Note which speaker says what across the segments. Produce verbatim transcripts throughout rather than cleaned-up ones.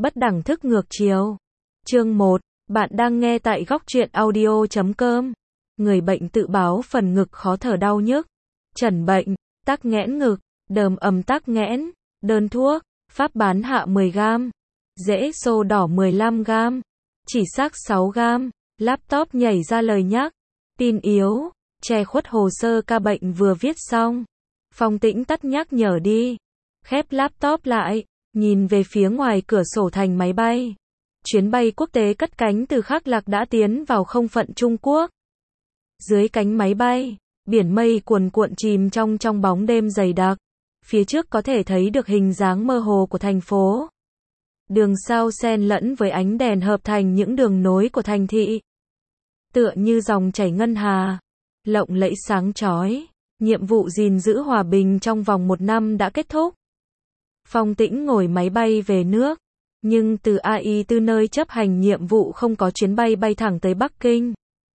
Speaker 1: Bất đẳng thức ngược chiều. Chương một. Bạn đang nghe tại góc truyện audio chấm com. Người bệnh tự báo phần ngực khó thở đau nhức. Chẩn bệnh, tắc nghẽn ngực, đờm ầm tắc nghẽn. Đơn thuốc, pháp bán hạ mười gam. Rễ xô đỏ mười lăm gam. Chỉ xác sáu gam. Laptop nhảy ra lời nhắc. Pin yếu, che khuất hồ sơ ca bệnh vừa viết xong. Phong Tĩnh tắt nhắc nhở đi. Khép laptop lại, nhìn về phía ngoài cửa sổ thành máy bay. Chuyến bay quốc tế cất cánh từ Khắc Lạc đã tiến vào không phận Trung Quốc. Dưới cánh máy bay, biển mây cuồn cuộn chìm trong trong bóng đêm dày đặc. Phía trước có thể thấy được hình dáng mơ hồ của thành phố. Đường sao xen lẫn với ánh đèn hợp thành những đường nối của thành thị. Tựa như dòng chảy ngân hà, lộng lẫy sáng chói. Nhiệm vụ gìn giữ hòa bình trong vòng một năm đã kết thúc. Phong Tĩnh ngồi máy bay về nước, nhưng từ a i từ nơi chấp hành nhiệm vụ không có chuyến bay bay thẳng tới Bắc Kinh.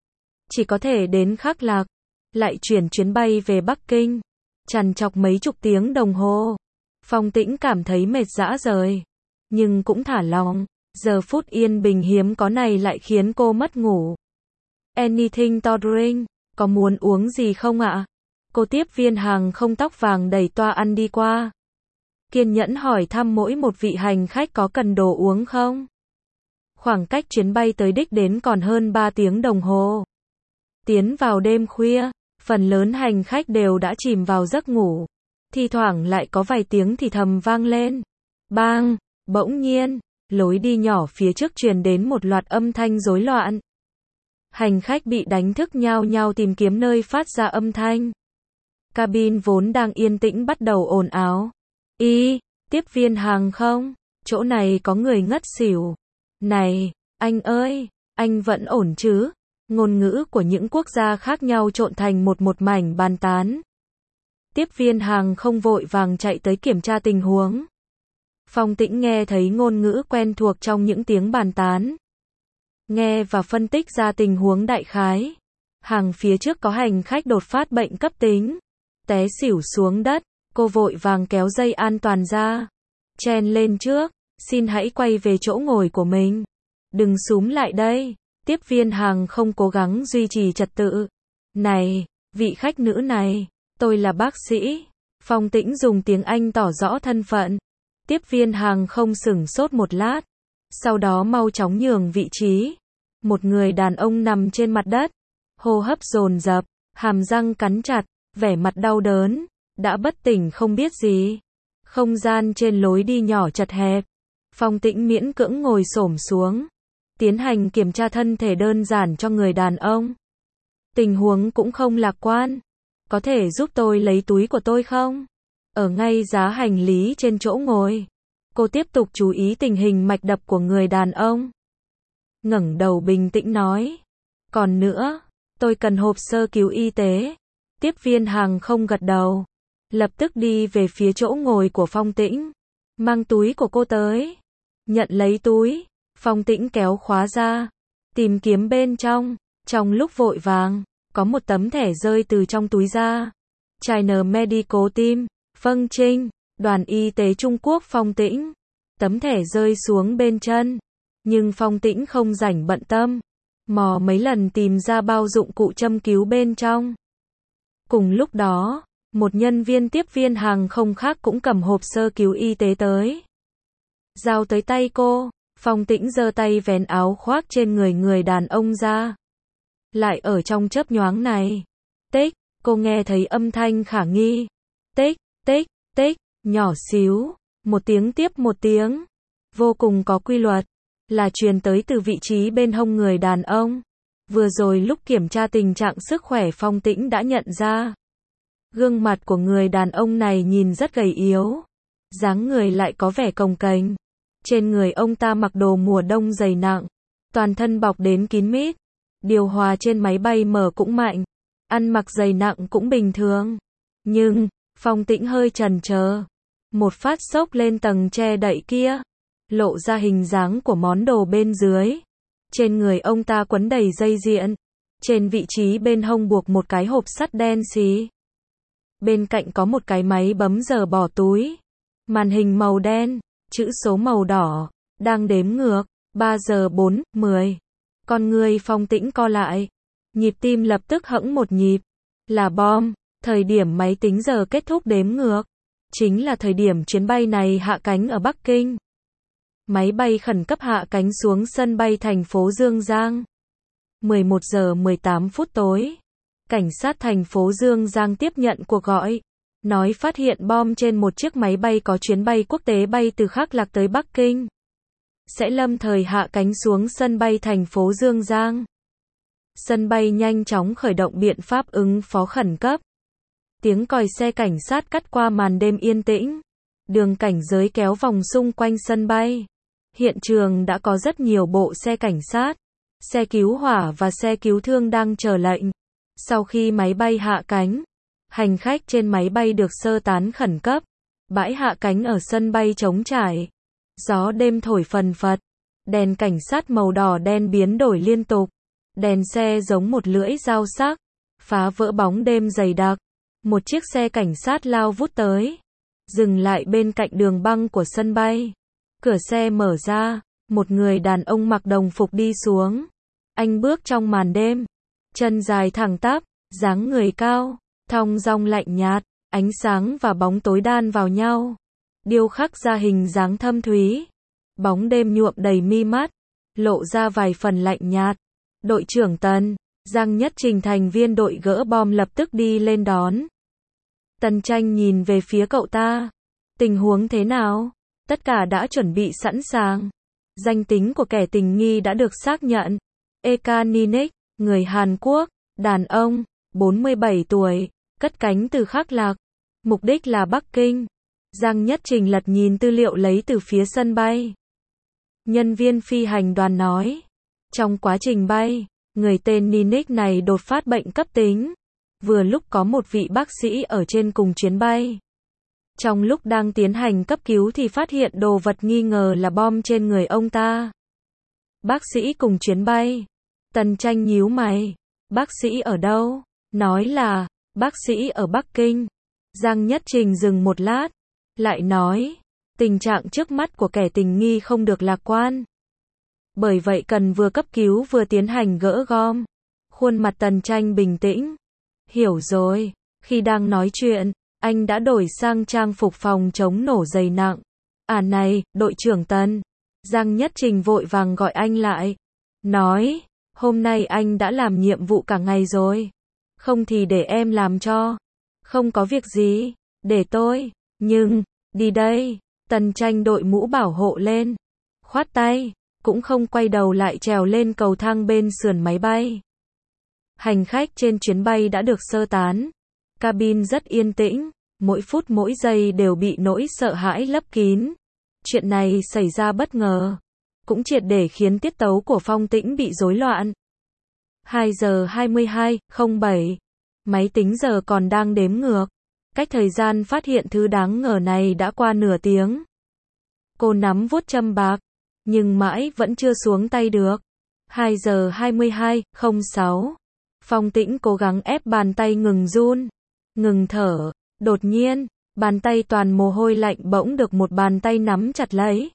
Speaker 1: Chỉ có thể đến Khắc Lạc, lại chuyển chuyến bay về Bắc Kinh. Trằn trọc mấy chục tiếng đồng hồ. Phong Tĩnh cảm thấy mệt rã rời, nhưng cũng thả lỏng. Giờ phút yên bình hiếm có này lại khiến cô mất ngủ. Anything to drink? Có muốn uống gì không ạ? Cô tiếp viên hàng không tóc vàng đẩy toa ăn đi qua. Kiên nhẫn hỏi thăm mỗi một vị hành khách có cần đồ uống không. Khoảng cách chuyến bay tới đích đến còn hơn ba tiếng đồng hồ. Tiến vào đêm khuya, phần lớn hành khách đều đã chìm vào giấc ngủ. Thi thoảng lại có vài tiếng thì thầm vang lên. Bang, bỗng nhiên, lối đi nhỏ phía trước truyền đến một loạt âm thanh rối loạn. Hành khách bị đánh thức nhao nhao tìm kiếm nơi phát ra âm thanh. Cabin vốn đang yên tĩnh bắt đầu ồn ào. Y, tiếp viên hàng không, chỗ này có người ngất xỉu. Này, anh ơi, anh vẫn ổn chứ? Ngôn ngữ của những quốc gia khác nhau trộn thành một một mảnh bàn tán. Tiếp viên hàng không vội vàng chạy tới kiểm tra tình huống. Phong Tĩnh nghe thấy ngôn ngữ quen thuộc trong những tiếng bàn tán. Nghe và phân tích ra tình huống đại khái. Hàng phía trước có hành khách đột phát bệnh cấp tính. Té xỉu xuống đất, cô vội vàng kéo dây an toàn ra. Chen lên trước, xin hãy quay về chỗ ngồi của mình. Đừng xúm lại đây. Tiếp viên hàng không cố gắng duy trì trật tự. Này, vị khách nữ này, tôi là bác sĩ. Phong Tĩnh dùng tiếng Anh tỏ rõ thân phận. Tiếp viên hàng không sửng sốt một lát. Sau đó mau chóng nhường vị trí. Một người đàn ông nằm trên mặt đất. Hô hấp dồn dập, hàm răng cắn chặt, vẻ mặt đau đớn. Đã bất tỉnh không biết gì. Không gian trên lối đi nhỏ chật hẹp. Phong Tĩnh miễn cưỡng ngồi xổm xuống. Tiến hành kiểm tra thân thể đơn giản cho người đàn ông. Tình huống cũng không lạc quan. Có thể giúp tôi lấy túi của tôi không? Ở ngay giá hành lý trên chỗ ngồi. Cô tiếp tục chú ý tình hình mạch đập của người đàn ông. Ngẩng đầu bình tĩnh nói. Còn nữa, tôi cần hộp sơ cứu y tế. Tiếp viên hàng không gật đầu. Lập tức đi về phía chỗ ngồi của Phong Tĩnh. Mang túi của cô tới. Nhận lấy túi. Phong Tĩnh kéo khóa ra. Tìm kiếm bên trong. Trong lúc vội vàng, có một tấm thẻ rơi từ trong túi ra. China Medical Team. Vâng Trinh. Đoàn y tế Trung Quốc Phong Tĩnh. Tấm thẻ rơi xuống bên chân. Nhưng Phong Tĩnh không rảnh bận tâm. Mò mấy lần tìm ra bao dụng cụ châm cứu bên trong. Cùng lúc đó, một nhân viên tiếp viên hàng không khác cũng cầm hộp sơ cứu y tế tới. Giao tới tay cô, Phong Tĩnh giơ tay vén áo khoác trên người người đàn ông ra. Lại ở trong chớp nhoáng này. Tích, cô nghe thấy âm thanh khả nghi. Tích, tích, tích, nhỏ xíu, một tiếng tiếp một tiếng. Vô cùng có quy luật. Là truyền tới từ vị trí bên hông người đàn ông. Vừa rồi lúc kiểm tra tình trạng sức khỏe Phong Tĩnh đã nhận ra. Gương mặt của người đàn ông này nhìn rất gầy yếu. Dáng người lại có vẻ cồng kềnh. Trên người ông ta mặc đồ mùa đông dày nặng. Toàn thân bọc đến kín mít. Điều hòa trên máy bay mở cũng mạnh. Ăn mặc dày nặng cũng bình thường. Nhưng, Phong Tĩnh hơi chần chờ. Một phát xốc lên tầng che đậy kia. Lộ ra hình dáng của món đồ bên dưới. Trên người ông ta quấn đầy dây điện. Trên vị trí bên hông buộc một cái hộp sắt đen xì. Bên cạnh có một cái máy bấm giờ bỏ túi. Màn hình màu đen, chữ số màu đỏ. Đang đếm ngược, ba giờ bốn, mười. Con người Phong Tĩnh co lại. Nhịp tim lập tức hẫng một nhịp. Là bom. Thời điểm máy tính giờ kết thúc đếm ngược. Chính là thời điểm chuyến bay này hạ cánh ở Bắc Kinh. Máy bay khẩn cấp hạ cánh xuống sân bay thành phố Dương Giang. mười một giờ mười tám phút tối. Cảnh sát thành phố Dương Giang tiếp nhận cuộc gọi. Nói phát hiện bom trên một chiếc máy bay có chuyến bay quốc tế bay từ Khắc Lạc tới Bắc Kinh. Sẽ lâm thời hạ cánh xuống sân bay thành phố Dương Giang. Sân bay nhanh chóng khởi động biện pháp ứng phó khẩn cấp. Tiếng còi xe cảnh sát cắt qua màn đêm yên tĩnh. Đường cảnh giới kéo vòng xung quanh sân bay. Hiện trường đã có rất nhiều bộ xe cảnh sát, xe cứu hỏa và xe cứu thương đang chờ lệnh. Sau khi máy bay hạ cánh, hành khách trên máy bay được sơ tán khẩn cấp. Bãi hạ cánh ở sân bay trống trải. Gió đêm thổi phần phật. Đèn cảnh sát màu đỏ đen biến đổi liên tục. Đèn xe giống một lưỡi dao sắc, phá vỡ bóng đêm dày đặc. Một chiếc xe cảnh sát lao vút tới, dừng lại bên cạnh đường băng của sân bay. Cửa xe mở ra, một người đàn ông mặc đồng phục đi xuống. Anh bước trong màn đêm, chân dài thẳng tắp, dáng người cao, thong dong lạnh nhạt, ánh sáng và bóng tối đan vào nhau, điêu khắc ra hình dáng thâm thúy. Bóng đêm nhuộm đầy mi mắt, lộ ra vài phần lạnh nhạt. Đội trưởng Tần, Giang Nhất Trình thành viên đội gỡ bom lập tức đi lên đón. Tần Tranh nhìn về phía cậu ta. Tình huống thế nào? Tất cả đã chuẩn bị sẵn sàng. Danh tính của kẻ tình nghi đã được xác nhận. Eka Ninik, người Hàn Quốc, đàn ông, bốn mươi bảy tuổi, cất cánh từ Khắc Lạc. Mục đích là Bắc Kinh. Giang Nhất Trình lật nhìn tư liệu lấy từ phía sân bay. Nhân viên phi hành đoàn nói. Trong quá trình bay, người tên Ninik này đột phát bệnh cấp tính. Vừa lúc có một vị bác sĩ ở trên cùng chuyến bay. Trong lúc đang tiến hành cấp cứu thì phát hiện đồ vật nghi ngờ là bom trên người ông ta. Bác sĩ cùng chuyến bay. Tần Tranh nhíu mày. Bác sĩ ở đâu? Nói là, bác sĩ ở Bắc Kinh. Giang Nhất Trình dừng một lát. Lại nói, tình trạng trước mắt của kẻ tình nghi không được lạc quan. Bởi vậy cần vừa cấp cứu vừa tiến hành gỡ gom. Khuôn mặt Tần Tranh bình tĩnh. Hiểu rồi. Khi đang nói chuyện, anh đã đổi sang trang phục phòng chống nổ dày nặng. À này, đội trưởng Tần. Giang Nhất Trình vội vàng gọi anh lại. Nói, hôm nay anh đã làm nhiệm vụ cả ngày rồi. Không thì để em làm cho. Không có việc gì, để tôi. Nhưng, đi đây. Tần Tranh đội mũ bảo hộ lên. Khoát tay, cũng không quay đầu lại trèo lên cầu thang bên sườn máy bay. Hành khách trên chuyến bay đã được sơ tán. Cabin rất yên tĩnh, mỗi phút mỗi giây đều bị nỗi sợ hãi lấp kín. Chuyện này xảy ra bất ngờ, cũng triệt để khiến tiết tấu của Phong Tĩnh bị rối loạn. hai giờ hai mươi hai, không bảy. Máy tính giờ còn đang đếm ngược. Cách thời gian phát hiện thứ đáng ngờ này đã qua nửa tiếng. Cô nắm vuốt châm bạc, nhưng mãi vẫn chưa xuống tay được. hai giờ hai mươi hai, không sáu. Phong Tĩnh cố gắng ép bàn tay ngừng run, ngừng thở. Đột nhiên, bàn tay toàn mồ hôi lạnh bỗng được một bàn tay nắm chặt lấy.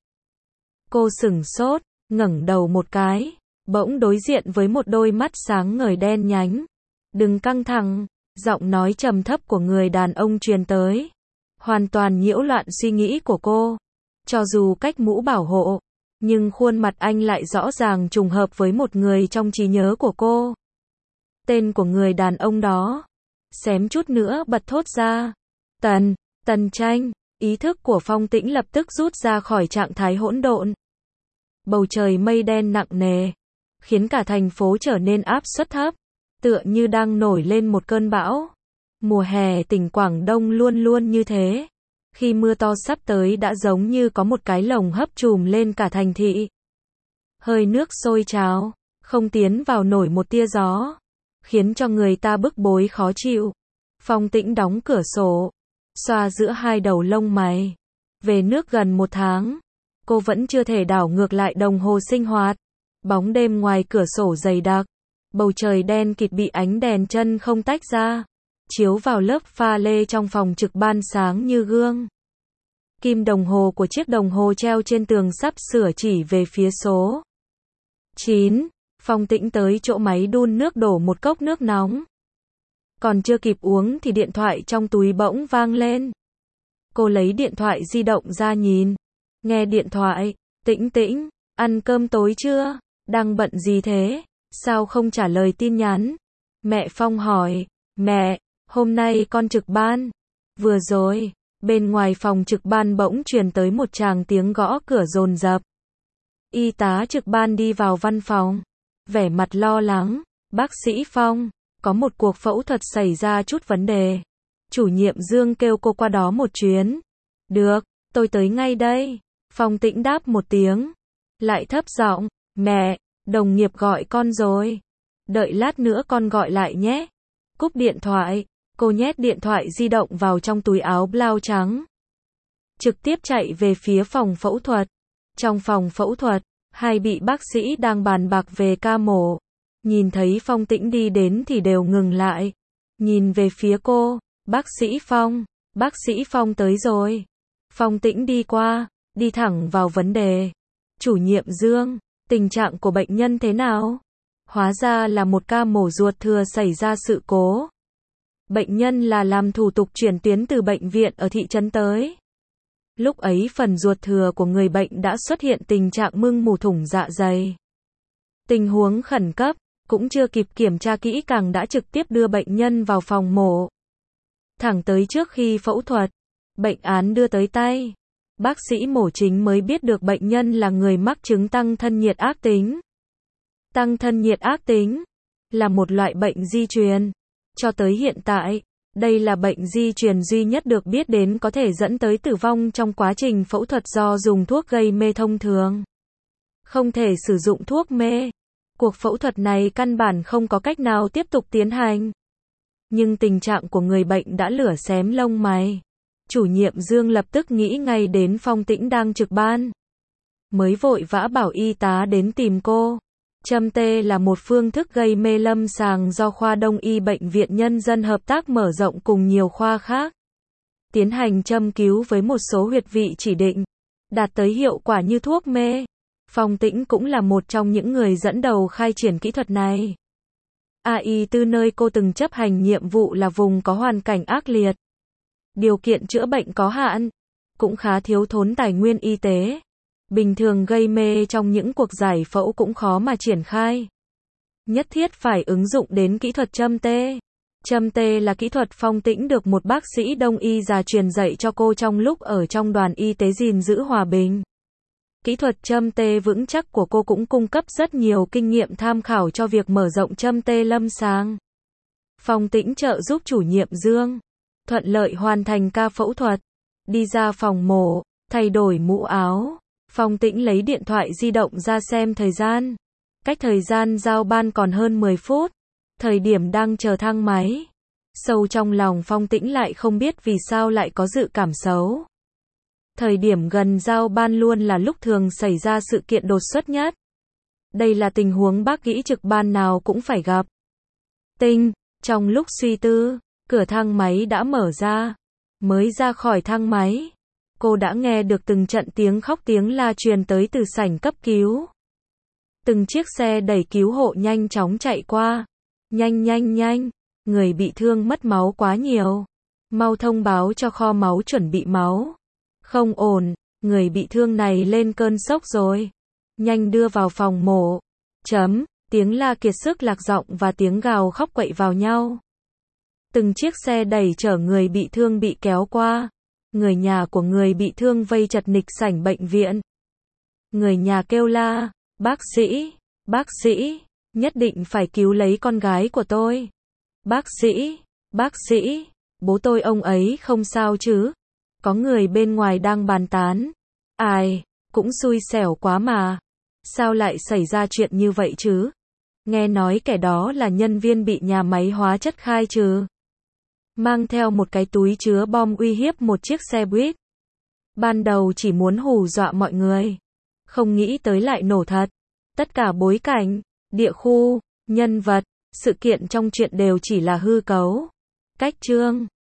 Speaker 1: Cô sửng sốt, ngẩng đầu một cái, bỗng đối diện với một đôi mắt sáng ngời đen nhánh. Đừng căng thẳng, giọng nói trầm thấp của người đàn ông truyền tới. Hoàn toàn nhiễu loạn suy nghĩ của cô. Cho dù cách mũ bảo hộ, nhưng khuôn mặt anh lại rõ ràng trùng hợp với một người trong trí nhớ của cô. Tên của người đàn ông đó, xém chút nữa bật thốt ra. Tần, Tần Tranh. Ý thức của Phong Tĩnh lập tức rút ra khỏi trạng thái hỗn độn. Bầu trời mây đen nặng nề, khiến cả thành phố trở nên áp suất thấp, tựa như đang nổi lên một cơn bão. Mùa hè tỉnh Quảng Đông luôn luôn như thế. Khi mưa to sắp tới đã giống như có một cái lồng hấp trùm lên cả thành thị. Hơi nước sôi trào, không tiến vào nổi một tia gió, khiến cho người ta bức bối khó chịu. Phong Tĩnh đóng cửa sổ, xoa giữa hai đầu lông mày. Về nước gần một tháng, cô vẫn chưa thể đảo ngược lại đồng hồ sinh hoạt. Bóng đêm ngoài cửa sổ dày đặc, bầu trời đen kịt bị ánh đèn chân không tách ra, chiếu vào lớp pha lê trong phòng trực ban sáng như gương. Kim đồng hồ của chiếc đồng hồ treo trên tường sắp sửa chỉ về phía số chín. Phong Tĩnh tới chỗ máy đun nước đổ một cốc nước nóng. Còn chưa kịp uống thì điện thoại trong túi bỗng vang lên. Cô lấy điện thoại di động ra nhìn. Nghe điện thoại, Tĩnh Tĩnh, ăn cơm tối chưa? Đang bận gì thế? Sao không trả lời tin nhắn? Mẹ Phong hỏi, mẹ, hôm nay con trực ban. Vừa rồi, bên ngoài phòng trực ban bỗng truyền tới một tràng tiếng gõ cửa dồn dập. Y tá trực ban đi vào văn phòng, vẻ mặt lo lắng, bác sĩ Phong, có một cuộc phẫu thuật xảy ra chút vấn đề. Chủ nhiệm Dương kêu cô qua đó một chuyến. Được, tôi tới ngay đây. Phong Tĩnh đáp một tiếng. Lại thấp giọng, mẹ, đồng nghiệp gọi con rồi. Đợi lát nữa con gọi lại nhé. Cúp điện thoại, cô nhét điện thoại di động vào trong túi áo blau trắng. Trực tiếp chạy về phía phòng phẫu thuật. Trong phòng phẫu thuật, hai vị bác sĩ đang bàn bạc về ca mổ. Nhìn thấy Phong Tĩnh đi đến thì đều ngừng lại. Nhìn về phía cô, bác sĩ Phong, bác sĩ Phong tới rồi. Phong Tĩnh đi qua, đi thẳng vào vấn đề. Chủ nhiệm Dương, tình trạng của bệnh nhân thế nào? Hóa ra là một ca mổ ruột thừa xảy ra sự cố. Bệnh nhân là làm thủ tục chuyển tuyến từ bệnh viện ở thị trấn tới. Lúc ấy phần ruột thừa của người bệnh đã xuất hiện tình trạng mưng mủ thủng dạ dày. Tình huống khẩn cấp, cũng chưa kịp kiểm tra kỹ càng đã trực tiếp đưa bệnh nhân vào phòng mổ. Thẳng tới trước khi phẫu thuật, bệnh án đưa tới tay. Bác sĩ mổ chính mới biết được bệnh nhân là người mắc chứng tăng thân nhiệt ác tính. Tăng thân nhiệt ác tính là một loại bệnh di truyền. Cho tới hiện tại, đây là bệnh di truyền duy nhất được biết đến có thể dẫn tới tử vong trong quá trình phẫu thuật do dùng thuốc gây mê thông thường. Không thể sử dụng thuốc mê. Cuộc phẫu thuật này căn bản không có cách nào tiếp tục tiến hành. Nhưng tình trạng của người bệnh đã lửa xém lông mày. Chủ nhiệm Dương lập tức nghĩ ngay đến Phong Tĩnh đang trực ban. Mới vội vã bảo y tá đến tìm cô. Châm tê là một phương thức gây mê lâm sàng do khoa Đông y Bệnh viện Nhân dân hợp tác mở rộng cùng nhiều khoa khác. Tiến hành châm cứu với một số huyệt vị chỉ định, đạt tới hiệu quả như thuốc mê. Phong Tĩnh cũng là một trong những người dẫn đầu khai triển kỹ thuật này. a i tư nơi cô từng chấp hành nhiệm vụ là vùng có hoàn cảnh ác liệt. Điều kiện chữa bệnh có hạn, cũng khá thiếu thốn tài nguyên y tế. Bình thường gây mê trong những cuộc giải phẫu cũng khó mà triển khai. Nhất thiết phải ứng dụng đến kỹ thuật châm tê. Châm tê là kỹ thuật Phong Tĩnh được một bác sĩ Đông y già truyền dạy cho cô trong lúc ở trong đoàn y tế gìn giữ hòa bình. Kỹ thuật châm tê vững chắc của cô cũng cung cấp rất nhiều kinh nghiệm tham khảo cho việc mở rộng châm tê lâm sàng. Phong Tĩnh trợ giúp chủ nhiệm Dương thuận lợi hoàn thành ca phẫu thuật. Đi ra phòng mổ, thay đổi mũ áo. Phong Tĩnh lấy điện thoại di động ra xem thời gian. Cách thời gian giao ban còn hơn mười phút. Thời điểm đang chờ thang máy. Sâu trong lòng Phong Tĩnh lại không biết vì sao lại có dự cảm xấu. Thời điểm gần giao ban luôn là lúc thường xảy ra sự kiện đột xuất nhất. Đây là tình huống bác sĩ trực ban nào cũng phải gặp. Tinh, trong lúc suy tư, cửa thang máy đã mở ra. Mới ra khỏi thang máy, cô đã nghe được từng trận tiếng khóc tiếng la truyền tới từ sảnh cấp cứu. Từng chiếc xe đẩy cứu hộ nhanh chóng chạy qua. Nhanh nhanh nhanh, người bị thương mất máu quá nhiều. Mau thông báo cho kho máu chuẩn bị máu. Không ổn, người bị thương này lên cơn sốc rồi. Nhanh đưa vào phòng mổ. Chấm, tiếng la kiệt sức lạc giọng và tiếng gào khóc quậy vào nhau. Từng chiếc xe đẩy chở người bị thương bị kéo qua. Người nhà của người bị thương vây chật ních sảnh bệnh viện. Người nhà kêu la, bác sĩ, bác sĩ, nhất định phải cứu lấy con gái của tôi. Bác sĩ, bác sĩ, bố tôi ông ấy không sao chứ? Có người bên ngoài đang bàn tán. Ai, cũng xui xẻo quá mà. Sao lại xảy ra chuyện như vậy chứ? Nghe nói kẻ đó là nhân viên bị nhà máy hóa chất khai trừ. Mang theo một cái túi chứa bom uy hiếp một chiếc xe buýt. Ban đầu chỉ muốn hù dọa mọi người. Không nghĩ tới lại nổ thật. Tất cả bối cảnh, địa khu, nhân vật, sự kiện trong chuyện đều chỉ là hư cấu. Cách chương